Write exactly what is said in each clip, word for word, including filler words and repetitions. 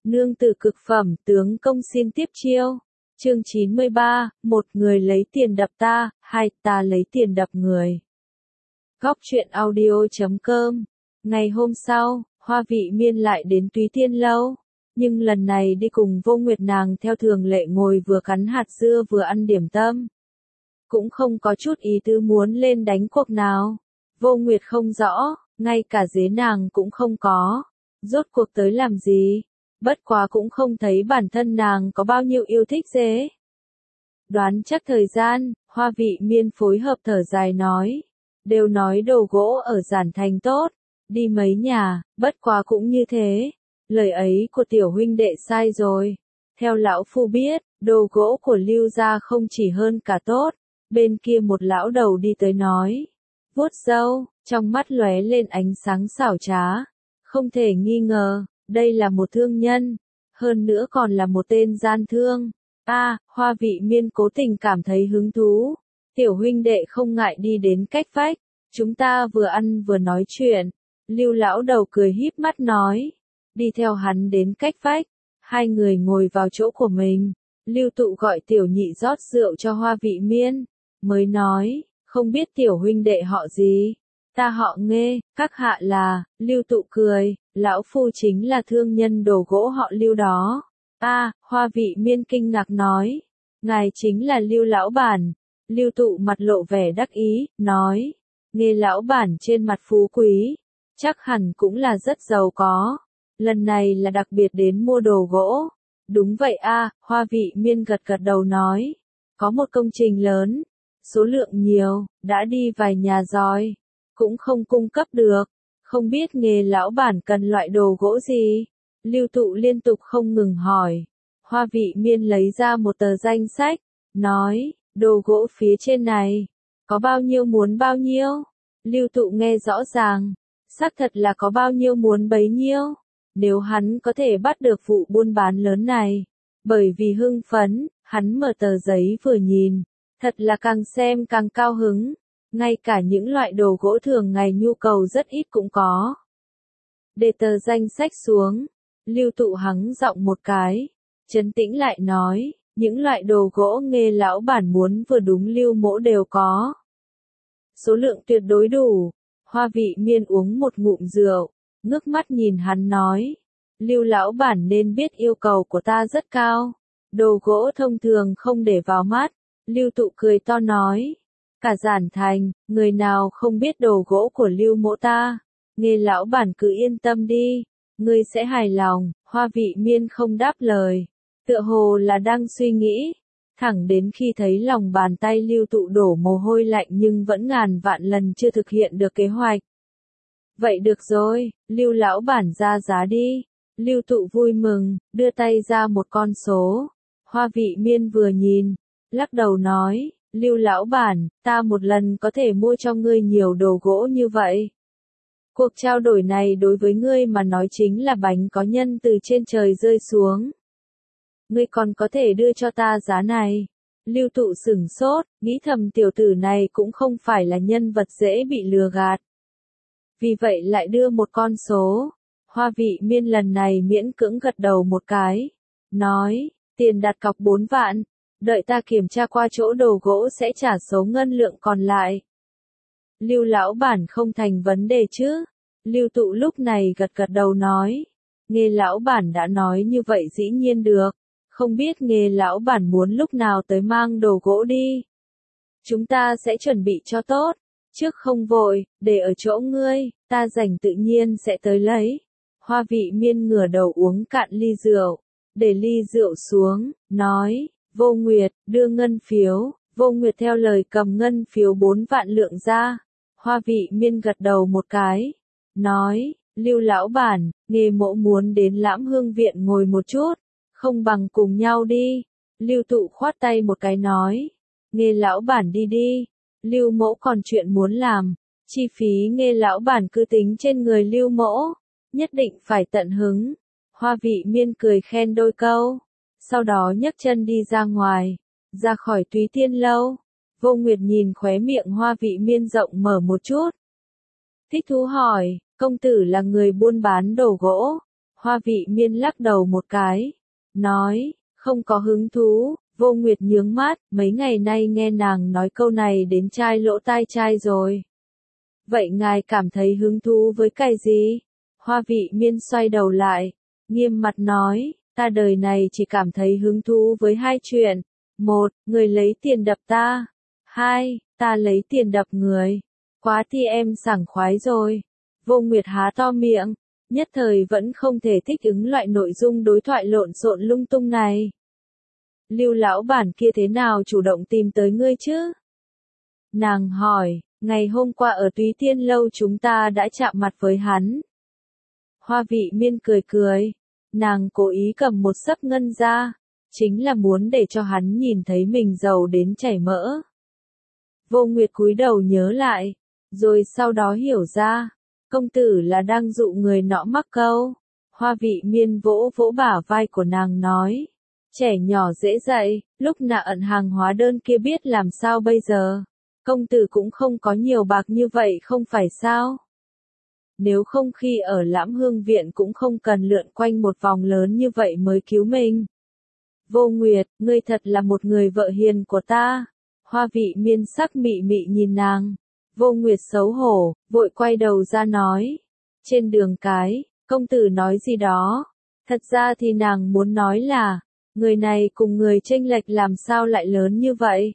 Nương tử cực phẩm, tướng công xin tiếp chiêu. Chương chín mươi ba, một người lấy tiền đập ta, hai ta lấy tiền đập người. Góc truyện audio chấm com. Ngày hôm sau, Hoa Vị Miên lại đến Túy Tiên Lâu, nhưng lần này đi cùng Vô Nguyệt, nàng theo thường lệ ngồi vừa cắn hạt dưa vừa ăn điểm tâm. Cũng không có chút ý tứ muốn lên đánh cuộc nào. Vô Nguyệt không rõ, ngay cả dế nàng cũng không có. Rốt cuộc tới làm gì? Bất quá cũng không thấy bản thân nàng có bao nhiêu yêu thích dế. Đoán chắc thời gian, Hoa Vị Miên phối hợp thở dài nói. Đều nói đồ gỗ ở Giản Thành tốt, đi mấy nhà, bất quá cũng như thế. Lời ấy của tiểu huynh đệ sai rồi. Theo lão phu biết, đồ gỗ của Lưu gia không chỉ hơn cả tốt. Bên kia một lão đầu đi tới nói. Vuốt râu, trong mắt lóe lên ánh sáng xảo trá. Không thể nghi ngờ, đây là một thương nhân. Hơn nữa còn là một tên gian thương. A, à, Hoa Vị Miên cố tình cảm thấy hứng thú. Tiểu huynh đệ không ngại đi đến cách vách. Chúng ta vừa ăn vừa nói chuyện. Lưu lão đầu cười híp mắt nói. Đi theo hắn đến cách vách. Hai người ngồi vào chỗ của mình. Lưu Tụ gọi tiểu nhị rót rượu cho Hoa Vị Miên. Mới nói, không biết tiểu huynh đệ họ gì. Ta họ Nghê, các hạ là. Lưu Tụ cười, lão phu chính là thương nhân đồ gỗ họ Lưu đó. A, à, Hoa Vị Miên kinh ngạc nói. Ngài chính là Lưu lão bản. Lưu Tụ mặt lộ vẻ đắc ý, nói. Nghê lão bản trên mặt phú quý. Chắc hẳn cũng là rất giàu có. Lần này là đặc biệt đến mua đồ gỗ. Đúng vậy a, à, Hoa Vị Miên gật gật đầu nói. Có một công trình lớn. Số lượng nhiều, đã đi vài nhà rồi. Cũng không cung cấp được. Không biết Nghê lão bản cần loại đồ gỗ gì? Lưu Tụ liên tục không ngừng hỏi. Hoa Vị Miên lấy ra một tờ danh sách. Nói, đồ gỗ phía trên này. Có bao nhiêu muốn bao nhiêu? Lưu Tụ nghe rõ ràng. Xác thật là có bao nhiêu muốn bấy nhiêu. Nếu hắn có thể bắt được vụ buôn bán lớn này. Bởi vì hưng phấn, hắn mở tờ giấy vừa nhìn. Thật là càng xem càng cao hứng. Ngay cả những loại đồ gỗ thường ngày nhu cầu rất ít cũng có. Để tờ danh sách xuống. Lưu Tụ hắng giọng một cái. Trấn tĩnh lại nói. Những loại đồ gỗ Nghê lão bản muốn vừa đúng Lưu mỗ đều có. Số lượng tuyệt đối đủ. Hoa Vị Miên uống một ngụm rượu. Ngước mắt nhìn hắn nói. Lưu lão bản nên biết yêu cầu của ta rất cao. Đồ gỗ thông thường không để vào mắt. Lưu Tụ cười to nói. Cả Giản Thành, người nào không biết đồ gỗ của Lưu mỗ ta. Nghê lão bản cứ yên tâm đi. Ngươi sẽ hài lòng. Hoa Vị Miên không đáp lời. Tựa hồ là đang suy nghĩ. Thẳng đến khi thấy lòng bàn tay Lưu Tụ đổ mồ hôi lạnh nhưng vẫn ngàn vạn lần chưa thực hiện được kế hoạch. Vậy được rồi, Lưu lão bản ra giá đi. Lưu Tụ vui mừng, đưa tay ra một con số. Hoa Vị Miên vừa nhìn, lắc đầu nói, Lưu lão bản, ta một lần có thể mua cho ngươi nhiều đồ gỗ như vậy. Cuộc trao đổi này đối với ngươi mà nói chính là bánh có nhân từ trên trời rơi xuống. Ngươi còn có thể đưa cho ta giá này. Lưu Tụ sửng sốt, nghĩ thầm tiểu tử này cũng không phải là nhân vật dễ bị lừa gạt. Vì vậy lại đưa một con số. Hoa Vị Miên lần này miễn cưỡng gật đầu một cái. Nói, tiền đặt cọc bốn vạn. Đợi ta kiểm tra qua chỗ đồ gỗ sẽ trả số ngân lượng còn lại. Lưu lão bản không thành vấn đề chứ. Lưu Tụ lúc này gật gật đầu nói. Nghê lão bản đã nói như vậy dĩ nhiên được. Không biết Nghê lão bản muốn lúc nào tới mang đồ gỗ đi. Chúng ta sẽ chuẩn bị cho tốt. Trước không vội, để ở chỗ ngươi, ta rảnh tự nhiên sẽ tới lấy. Hoa Vị Miên ngửa đầu uống cạn ly rượu. Để ly rượu xuống, nói, Vô Nguyệt, đưa ngân phiếu. Vô Nguyệt theo lời cầm ngân phiếu bốn vạn lượng ra. Hoa Vị Miên gật đầu một cái. Nói, Lưu lão bản, Nghê mỗ muốn đến Lãm Hương viện ngồi một chút. Không bằng cùng nhau đi. Lưu Tụ khoát tay một cái nói. Nghê lão bản đi đi. Lưu mỗ còn chuyện muốn làm. Chi phí Nghê lão bản cứ tính trên người Lưu mỗ. Nhất định phải tận hứng. Hoa Vị Miên cười khen đôi câu. Sau đó nhấc chân đi ra ngoài. Ra khỏi Túy Tiên Lâu. Vô Nguyệt nhìn khóe miệng Hoa Vị Miên rộng mở một chút. Thích thú hỏi, công tử là người buôn bán đồ gỗ. Hoa Vị Miên lắc đầu một cái, nói, không có hứng thú. Vô Nguyệt nhướng mắt, mấy ngày nay nghe nàng nói câu này đến chai lỗ tai chai rồi. Vậy ngài cảm thấy hứng thú với cái gì? Hoa Vị Miên xoay đầu lại, nghiêm mặt nói, ta đời này chỉ cảm thấy hứng thú với hai chuyện. Một, người lấy tiền đập ta. Hai, ta lấy tiền đập người. Quá thì em sảng khoái rồi. Vô Nguyệt há to miệng, nhất thời vẫn không thể thích ứng loại nội dung đối thoại lộn xộn lung tung này. Lưu lão bản kia thế nào chủ động tìm tới ngươi chứ? Nàng hỏi, ngày hôm qua ở Túy Tiên Lâu chúng ta đã chạm mặt với hắn. Hoa Vị Miên cười cười, nàng cố ý cầm một xấp ngân ra, chính là muốn để cho hắn nhìn thấy mình giàu đến chảy mỡ. Vô Nguyệt cúi đầu nhớ lại, rồi sau đó hiểu ra, công tử là đang dụ người nọ mắc câu. Hoa Vị Miên vỗ vỗ bả vai của nàng nói, trẻ nhỏ dễ dạy, lúc nạ ẩn hàng hóa đơn kia biết làm sao bây giờ. Công tử cũng không có nhiều bạc như vậy không phải sao? Nếu không khi ở Lãm Hương Viện cũng không cần lượn quanh một vòng lớn như vậy mới cứu mình. Vô Nguyệt, ngươi thật là một người vợ hiền của ta. Hoa Vị Miên sắc mị mị nhìn nàng. Vô Nguyệt xấu hổ, vội quay đầu ra nói. Trên đường cái, công tử nói gì đó. Thật ra thì nàng muốn nói là, người này cùng người chênh lệch làm sao lại lớn như vậy?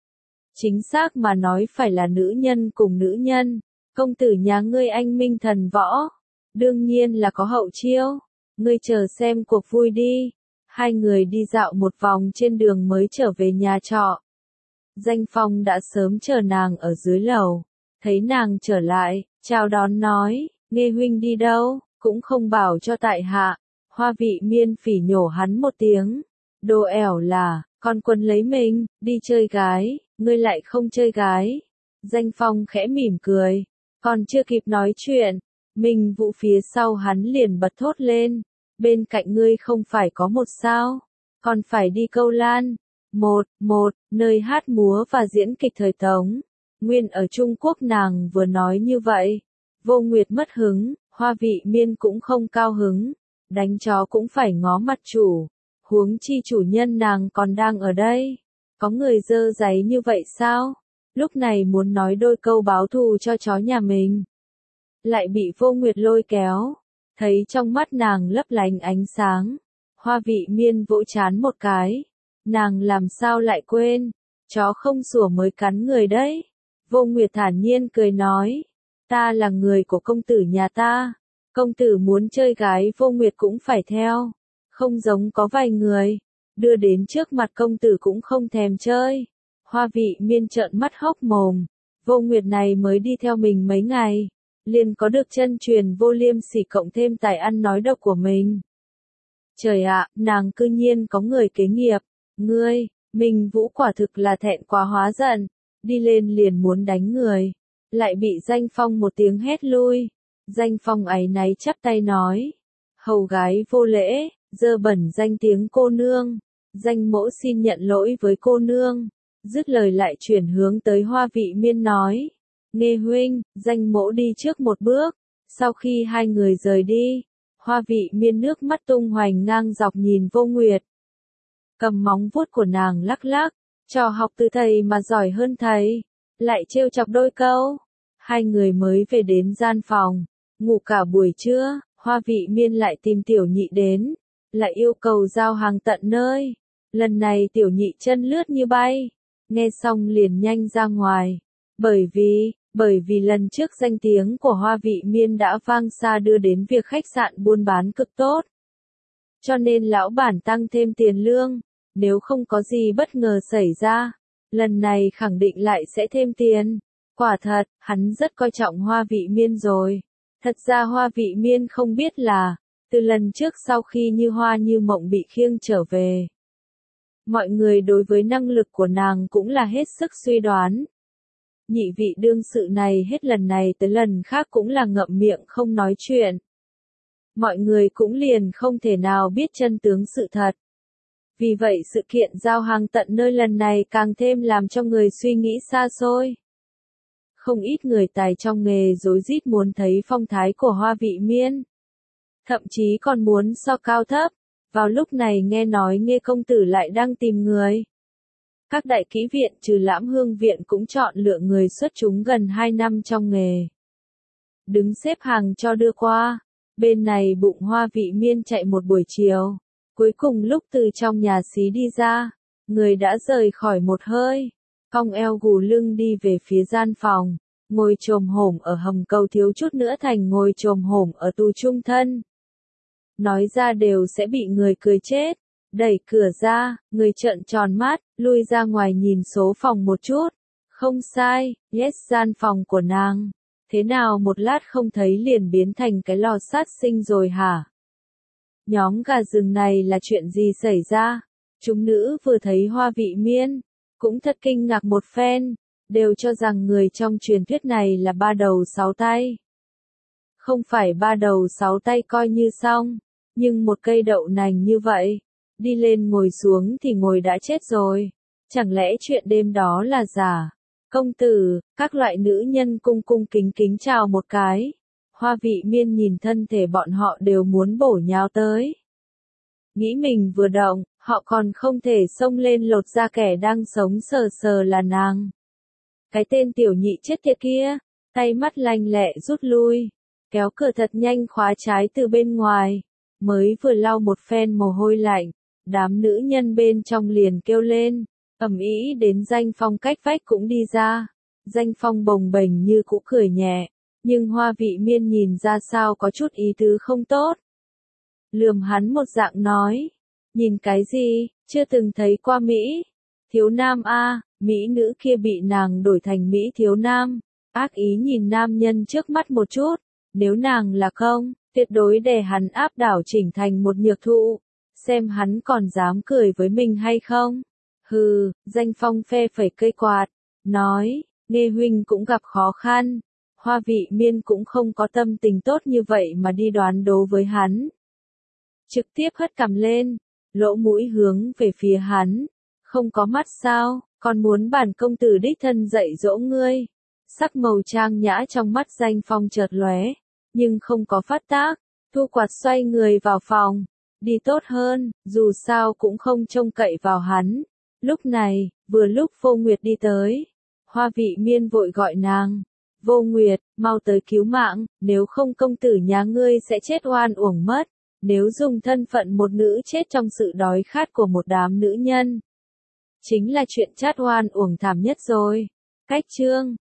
Chính xác mà nói phải là nữ nhân cùng nữ nhân. Công tử nhà ngươi anh minh thần võ. Đương nhiên là có hậu chiêu. Ngươi chờ xem cuộc vui đi. Hai người đi dạo một vòng trên đường mới trở về nhà trọ. Danh Phong đã sớm chờ nàng ở dưới lầu. Thấy nàng trở lại, chào đón nói, Nghê huynh đi đâu, cũng không bảo cho tại hạ. Hoa Vị Miên phỉ nhổ hắn một tiếng. Đồ ẻo là, con quân lấy mình, đi chơi gái, ngươi lại không chơi gái. Danh Phong khẽ mỉm cười, còn chưa kịp nói chuyện, Minh Vũ phía sau hắn liền bật thốt lên, bên cạnh ngươi không phải có một sao, còn phải đi câu lan. Một, một, nơi hát múa và diễn kịch thời Tống. Nguyên ở Trung Quốc nàng vừa nói như vậy. Vô Nguyệt mất hứng, Hoa Vị Miên cũng không cao hứng. Đánh chó cũng phải ngó mặt chủ. Huống chi chủ nhân nàng còn đang ở đây. Có người dơ giấy như vậy sao? Lúc này muốn nói đôi câu báo thù cho chó nhà mình. Lại bị Vô Nguyệt lôi kéo. Thấy trong mắt nàng lấp lánh ánh sáng. Hoa Vị Miên vỗ chán một cái. Nàng làm sao lại quên. Chó không sủa mới cắn người đấy. Vô Nguyệt thản nhiên cười nói. Ta là người của công tử nhà ta. Công tử muốn chơi gái Vô Nguyệt cũng phải theo. Không giống có vài người. Đưa đến trước mặt công tử cũng không thèm chơi. Hoa Vị Miên trợn mắt hốc mồm. Vô Nguyệt này mới đi theo mình mấy ngày. Liền có được chân truyền vô liêm sỉ cộng thêm tài ăn nói độc của mình. Trời ạ, nàng cư nhiên có người kế nghiệp. Ngươi, Minh Vũ quả thực là thẹn quá hóa giận. Đi lên liền muốn đánh người. Lại bị Danh Phong một tiếng hét lui. Danh Phong áy náy chắp tay nói. Hầu gái vô lễ, dơ bẩn danh tiếng cô nương. Danh mỗ xin nhận lỗi với cô nương. Dứt lời lại chuyển hướng tới Hoa Vị Miên nói. Nghê huynh, danh mỗ đi trước một bước. Sau khi hai người rời đi, Hoa Vị Miên nước mắt tung hoành ngang dọc nhìn Vô Nguyệt. Cầm móng vuốt của nàng lắc lắc, trò học từ thầy mà giỏi hơn thầy, lại trêu chọc đôi câu. Hai người mới về đến gian phòng, ngủ cả buổi trưa, Hoa Vị Miên lại tìm Tiểu Nhị đến, lại yêu cầu giao hàng tận nơi. Lần này Tiểu Nhị chân lướt như bay, nghe xong liền nhanh ra ngoài, bởi vì, bởi vì lần trước danh tiếng của Hoa Vị Miên đã vang xa đưa đến việc khách sạn buôn bán cực tốt. Cho nên lão bản tăng thêm tiền lương, nếu không có gì bất ngờ xảy ra, lần này khẳng định lại sẽ thêm tiền. Quả thật, hắn rất coi trọng Hoa Vị Miên rồi. Thật ra Hoa Vị Miên không biết là, từ lần trước sau khi Như Hoa Như Mộng bị khiêng trở về, mọi người đối với năng lực của nàng cũng là hết sức suy đoán. Nhị vị đương sự này hết lần này tới lần khác cũng là ngậm miệng không nói chuyện. Mọi người cũng liền không thể nào biết chân tướng sự thật. Vì vậy sự kiện giao hàng tận nơi lần này càng thêm làm cho người suy nghĩ xa xôi. Không ít người tài trong nghề rối rít muốn thấy phong thái của Hoa Vị Miên. thậm chí còn muốn so cao thấp. Vào lúc này nghe nói Nghê công tử lại đang tìm người. Các đại kỹ viện trừ Lãm Hương viện cũng chọn lựa người xuất chúng gần hai năm trong nghề. Đứng xếp hàng cho đưa qua. Bên này bụng Hoa Vị Miên chạy một buổi chiều. Cuối cùng lúc từ trong nhà xí đi ra, người đã rời khỏi một hơi. Cong eo gù lưng đi về phía gian phòng. Ngồi chồm hổm ở hầm cầu thiếu chút nữa thành ngồi chồm hổm ở tù trung thân. Nói ra đều sẽ bị người cười chết. Đẩy cửa ra, người trợn tròn mắt, lui ra ngoài nhìn số phòng một chút. Không sai, yes gian phòng của nàng. Thế nào một lát không thấy liền biến thành cái lò sát sinh rồi hả? Nhóm gà rừng này là chuyện gì xảy ra? Chúng nữ vừa thấy Hoa Vị Miên, cũng thật kinh ngạc một phen, đều cho rằng người trong truyền thuyết này là ba đầu sáu tay. Không phải ba đầu sáu tay coi như xong, nhưng một cây đậu nành như vậy, đi lên ngồi xuống thì ngồi đã chết rồi. Chẳng lẽ chuyện đêm đó là giả? Công tử, các loại nữ nhân cung cung kính kính chào một cái. Hoa Vị Miên nhìn thân thể bọn họ đều muốn bổ nhào tới. Nghĩ mình vừa động, họ còn không thể xông lên lột ra kẻ đang sống sờ sờ là nàng. Cái tên tiểu nhị chết tiệt kia, tay mắt lanh lẹ rút lui, kéo cửa thật nhanh khóa trái từ bên ngoài, mới vừa lau một phen mồ hôi lạnh, đám nữ nhân bên trong liền kêu lên, ầm ĩ đến Danh Phong cách vách cũng đi ra. Danh Phong bồng bềnh như cũ cười nhẹ, nhưng Hoa Vị Miên nhìn ra sao có chút ý tứ không tốt. Lườm hắn một dạng nói, nhìn cái gì, chưa từng thấy qua Mỹ. Thiếu nam a, Mỹ nữ kia bị nàng đổi thành Mỹ thiếu nam, ác ý nhìn nam nhân trước mắt một chút, nếu nàng là không, tuyệt đối để hắn áp đảo chỉnh thành một nhược thụ, xem hắn còn dám cười với mình hay không. Hừ, Danh Phong phe phẩy cây quạt, nói, Nghê huynh cũng gặp khó khăn. Hoa Vị Miên cũng không có tâm tình tốt như vậy mà đi đoán đố với hắn. Trực tiếp hất cằm lên, lỗ mũi hướng về phía hắn. Không có mắt sao, còn muốn bản công tử đích thân dạy dỗ ngươi. Sắc màu trang nhã trong mắt Danh Phong chợt lóe, nhưng không có phát tác, thu quạt xoay người vào phòng. Đi tốt hơn, dù sao cũng không trông cậy vào hắn. Lúc này, vừa lúc Vô Nguyệt đi tới. Hoa Vị Miên vội gọi nàng. Vô Nguyệt, mau tới cứu mạng, nếu không công tử nhà ngươi sẽ chết oan uổng mất. Nếu dùng thân phận một nữ chết trong sự đói khát của một đám nữ nhân, chính là chuyện chát oan uổng thảm nhất rồi. Cách chương